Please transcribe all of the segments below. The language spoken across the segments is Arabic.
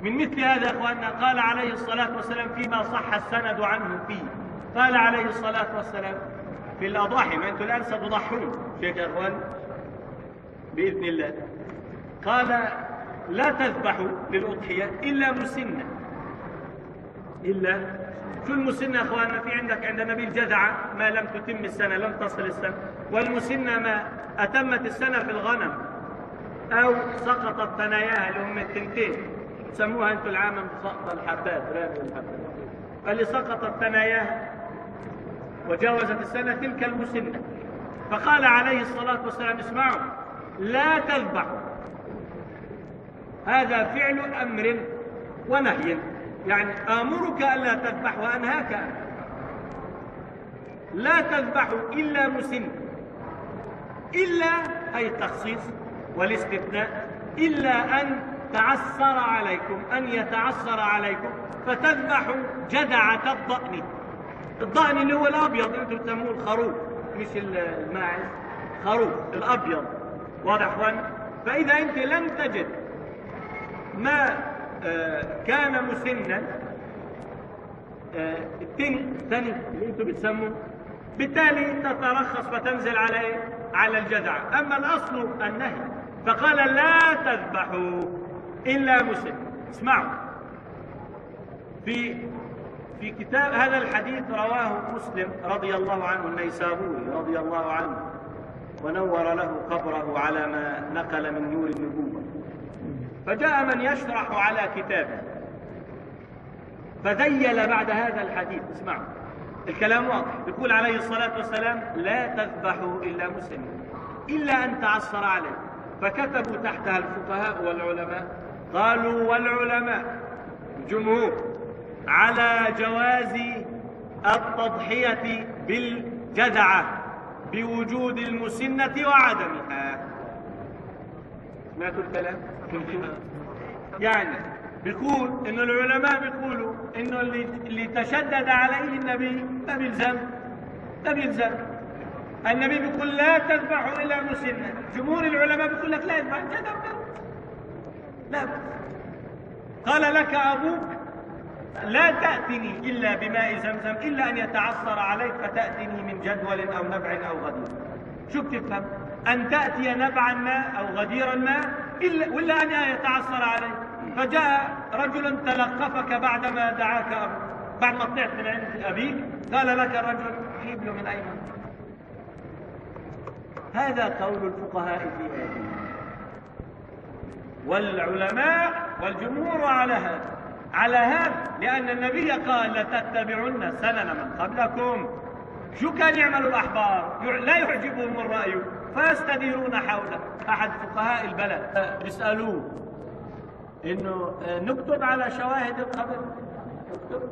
من مثل هذا يا أخواننا قال عليه الصلاة والسلام فيما صح السند عنه فيه، قال عليه الصلاة والسلام في الأضاحي، ما أنتم الآن ستضحون شيخ يا أخوان بإذن الله، قال لا تذبحوا للأضحية إلا مسنة. إلا شو المسنة يا أخواننا؟ في عندك عند النبي الجذعة ما لم تتم السنة، لم تصل السنة، والمسنة ما أتمت السنة في الغنم أو سقطت ثناياها اللي هم التنتين، سموها أنتم العامة سقط الحبات، رامي الحبات، اللي سقطت ثناياها وجاوزت السنة تلك المسنة. فقال عليه الصلاة والسلام اسمعوا لا تذبحوا، هذا فعل أمر ونهي، يعني آمرك ألا تذبح وأنهاك لا تذبحوا إلا مسن، إلا أي التخصيص والاستثناء، إلا أن تعسر عليكم، أن يتعسر عليكم فتذبحوا جدعة الضأن. الضأن اللي هو الأبيض، أنتم تسموه الخروف مش الماعز، خروف الأبيض، واضح أخوان؟ فإذا أنت لم تجد ما كان مسنا، الثاني اللي أنتم بتسموه، بالتالي تترخص فتنزل على إيه؟ على الجذع. أما الأصل النهي، فقال لا تذبحوا إلا مسن. اسمعوا، في كتاب هذا الحديث رواه مسلم رضي الله عنه النيسابوري رضي الله عنه ونور له قبره على ما نقل من نور النبوة. فجاء من يشرح على كتابه فذيل بعد هذا الحديث. اسمعوا الكلام واضح، يقول عليه الصلاة والسلام لا تذبحوا إلا مسن إلا أن تعصر عليه. فكتبوا تحتها الفقهاء والعلماء، قالوا والعلماء الجمهور على جواز التضحية بالجذعة بوجود المسنة وعدمها. سمعتوا الكلام؟ يعني بيقول إنه العلماء بيقولوا إنه اللي تشدد عليه النبي ما بيلزم. النبي بيقول لا تذبحوا إلا مسنة، جمهور العلماء بيقول لك لا يذبح جذع، لا. قال لك أبوك لا تأتني إلا بماء زمزم إلا أن يتعثر عليك فتأتني من جدول أو نبع أو غدير. شو بتفهم؟ أن تأتي نبعا ما أو غديرا ما ولا أن يتعثر عليك. فجاء رجل تلقفك بعدما دعاك أبوك، بعد ما طلعت من عند أبيك قال لك الرجل جيب له من أيمن. هذا قول الفقهاء في هذه، والعلماء والجمهور على هذا لأن النبي قال لتتبعن سنن من قبلكم. شو كان يعمل الأحبار؟ لا يعجبهم الرأي فيستديرون حوله. أحد فقهاء البلد يسألوه إنه نكتب على شواهد القبر، نكتب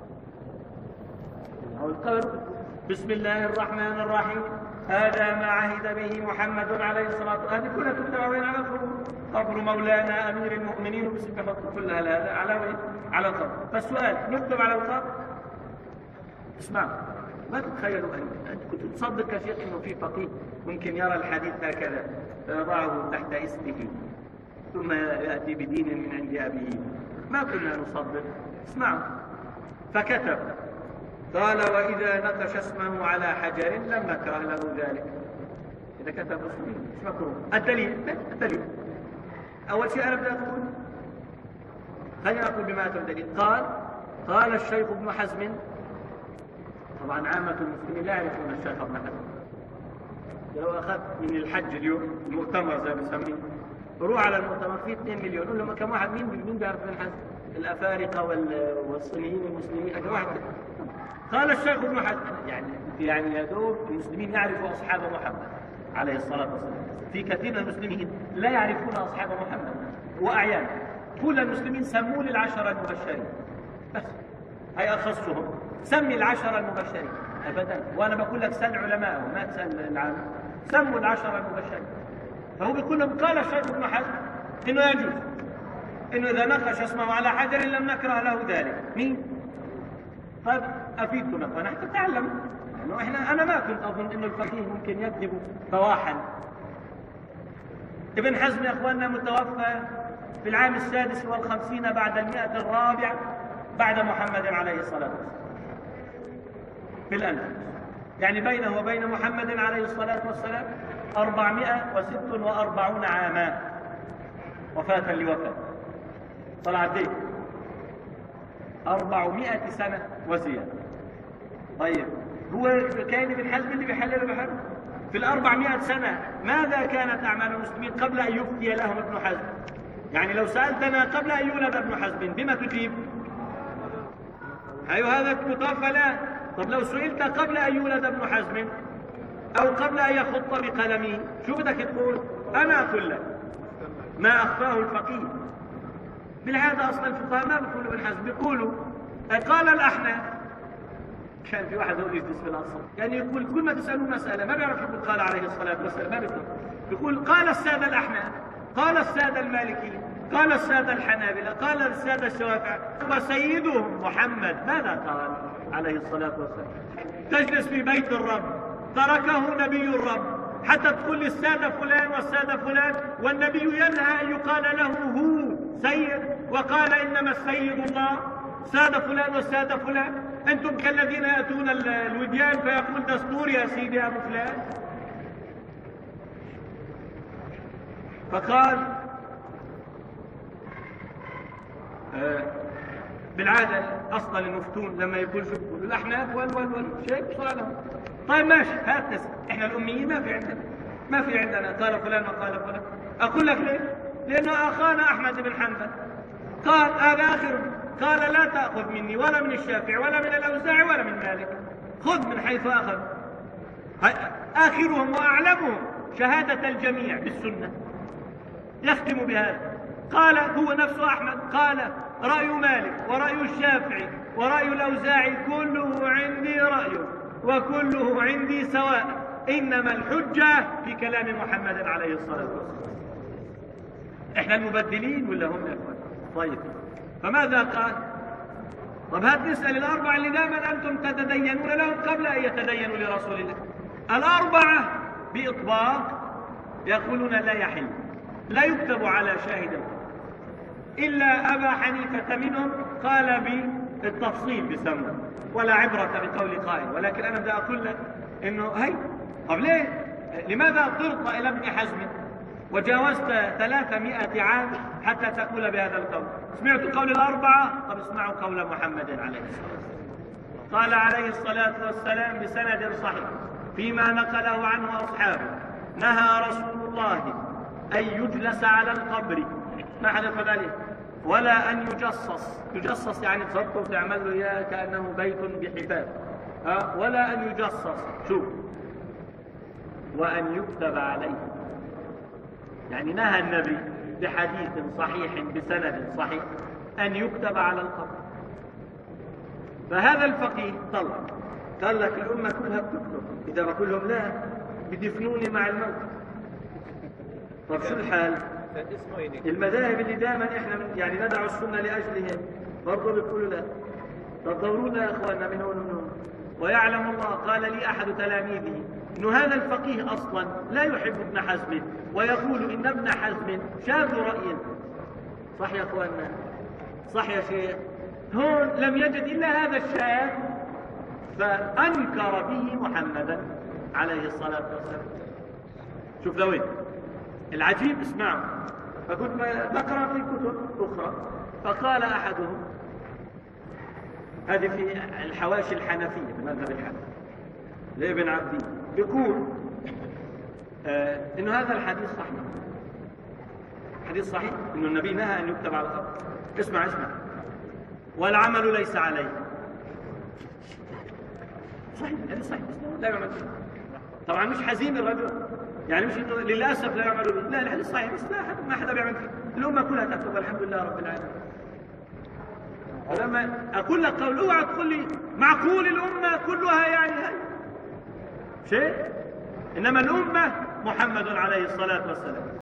أو القبر بسم الله الرحمن الرحيم هذا ما عهد به محمد عليه الصلاة والسلام، هذه كلها تكتب وين على القبر، قبر مولانا أمير المؤمنين وبسم كل هذا على وين؟ على القبر. فالسؤال نكتب على القبر؟ اسمعوا، ما تتخيلوا أنت كنت تصدق يا شيخ إنه في فقيه ممكن يرى الحديث هكذا فيضعه تحت اسمه ثم يأتي بدين من عند أبيه؟ ما كنا نصدق. اسمعوا، فكتب قال وإذا نقش اسمه على حجر لم نكره له ذلك. إذا كتب اسمه مش مكروه. الدليل أول شيء أنا بدي أقول، خلينا أقول بما أتى الدليل. قال الشيخ ابن حزم، طبعا عامة المسلمين لا يعرفون الشيخ ابن حزم. لو أخذت من الحج اليوم المؤتمر زي ما بسميه، روح على المؤتمر فيه 2 مليون، قول لهم كم واحد مين بيعرف ابن حزم؟ الأفارقة والصينيين والمسلمين، كم واحد. قال الشيخ ابن حزم يعني يا دوب المسلمين يعرفوا أصحاب محمد عليه الصلاة والسلام. في كثير من المسلمين لا يعرفون أصحاب محمد، وأعيان كل المسلمين سموا للعشرة المبشرين بس، هي أخصهم، سمي العشرة المبشرين أبدا. وأنا بقول لك سل علماء وما تسأل العالم، سموا العشرة المبشرين. فهو بيقول لهم قال الشيخ ابن حزم إنه يجوز إنه إذا نقش اسمه على حجر لم نكره له ذلك. مين؟ طيب أفيدكم يا أخوان حتى تعلموا، لأنه أنا ما كنت أظن إنه الفقيه ممكن يكذب فواحا. ابن حزم يا أخواننا متوفى في العام 56 بعد 100 الرابعة بعد محمد عليه الصلاة والسلام في الأندلس. يعني بينه وبين محمد عليه الصلاة والسلام 446 عاما وفاة لوفاة. طلع قد ايه؟ 400 سنة وزيادة. طيب هو كان ابن حزم اللي بيحلل بحر في 400 سنة ماذا كانت أعمال المسلمين قبل أن يفتي لهم ابن حزم؟ يعني لو سألتنا قبل أن يولد ابن حزم بما تجيب؟ أيوه هذا متوفى الآن. طب لو سئلت قبل أن يولد ابن حزم أو قبل أن يخط بقلمه شو بدك تقول؟ أنا أقول لك ما أخفاه الفقيه. بالعادة أصلا الفقهاء ما بيقولوا ابن حزم، بيقولوا قال الأحناف. كان في واحد هو يجلس في الأصل يعني يقول كل ما تسألوه مسألة ما بيعرف يقول قال عليه الصلاة والسلام، ما بيقول قال السادة الأحناف، قال السادة المالكيين، قال السادة الحنابلة، قال السادة الشوافعة، وسيدهم محمد ماذا قال عليه الصلاة والسلام؟ تجلس في بيت الرب تركه نبي الرب حتى تقول السادة فلان والسادة فلان، والنبي ينهى أن يقال له هو سيد، وقال إنما السيد الله، سادة فلان والسادة فلان. أنتم كالذين يأتون الوديان فيقول دستور يا سيدي أبو فلان. فقال بالعادة أصلا المفتون لما يقول شو يقول الأحناف شيء بصالهم. طيب ماشي هات نسأل، إحنا الأميين ما في عندنا قال فلان وقال فلان. أقول لك ليه؟ لأنه أخانا أحمد بن حنبل قال هذا آخر، قال لا تأخذ مني ولا من الشافعي ولا من الأوزاعي ولا من مالك، خذ من حيث أخذ. آخرهم وأعلمهم شهادة الجميع بالسنة يختم بهذا. قال هو نفسه أحمد قال رأي مالك ورأي الشافعي ورأي الأوزاعي كله عندي رأي وكله عندي سواء، إنما الحجة في كلام محمد عليه الصلاة والسلام. إحنا المبدلين ولا هم الأخوان؟ طيب فماذا قال؟ طب هات نسأل الأربعة اللي دائما أنتم تتدينون لهم قبل أن يتدينوا لرسول الله. الأربعة بإطباق يقولون لا يحل، لا يكتب على شاهد إلا أبا حنيفة منهم قال بالتفصيل بسمه ولا عبرة بقول قائل. ولكن أنا بدي أقول لك إنه هي طب ليه؟ لماذا اضطرت إلى ابن حزم وجاوزت 300 عام حتى تقول بهذا القول؟ سمعت قول الأربعة، طب اسمعوا قول محمد عليه الصلاة والسلام. قال عليه الصلاة والسلام بسند صحيح فيما نقله عنه أصحابه: نهى رسول الله أن يجلس على القبر، ما حدا يقول عليه، ولا أن يجصص يعني تصدقوا وتعمل له إياه كأنه بيت بحفاظ، ولا أن يجصص، شوف، وأن يكتب عليه. يعني نهى النبي بحديث صحيح بسند صحيح أن يكتب على القبر. فهذا الفقيه طلع قال لك الأمة كلها بتكتب، إذا ما كلهم لا بدفنوني مع الموت. طب شو الحال؟ المذاهب اللي دائما احنا يعني ندعو السنة لأجلهم برضو بيقولوا لا. طب دورونا يا اخواننا من هون ومن هون. ويعلم الله، قال لي أحد تلاميذه إنه هذا الفقيه أصلا لا يحب ابن حزم ويقول إن ابن حزم شاذ رأي. صح يا اخواننا؟ صح يا شيخ؟ هون لم يجد إلا هذا الشاذ فأنكر به محمدا عليه الصلاة والسلام. شوف لوين العجيب، اسمعوا. فكنت بقرأ في كتب أخرى فقال أحدهم، هذه في الحواشي الحنفية في مذهب الحنفي لابن عبدي، يقول إنه هذا الحديث صحيح، حديث صحيح إنه النبي نهى أن يكتب على الأرض. اسمع والعمل ليس عليه. صحيح هذا صحيح بس لا يعمل فيه. طبعا مش حزين الرجل، يعني مش إنه للأسف لا يعمل به، لا الحديث صحيح بس ما حدا بيعمل فيه. الأمة كلها تكتب والحمد لله رب العالمين. ولما أقول لك قول اوعى تقول لي معقول الأمة كلها يعني هاي شيء، إنما الأمة محمد عليه الصلاة والسلام.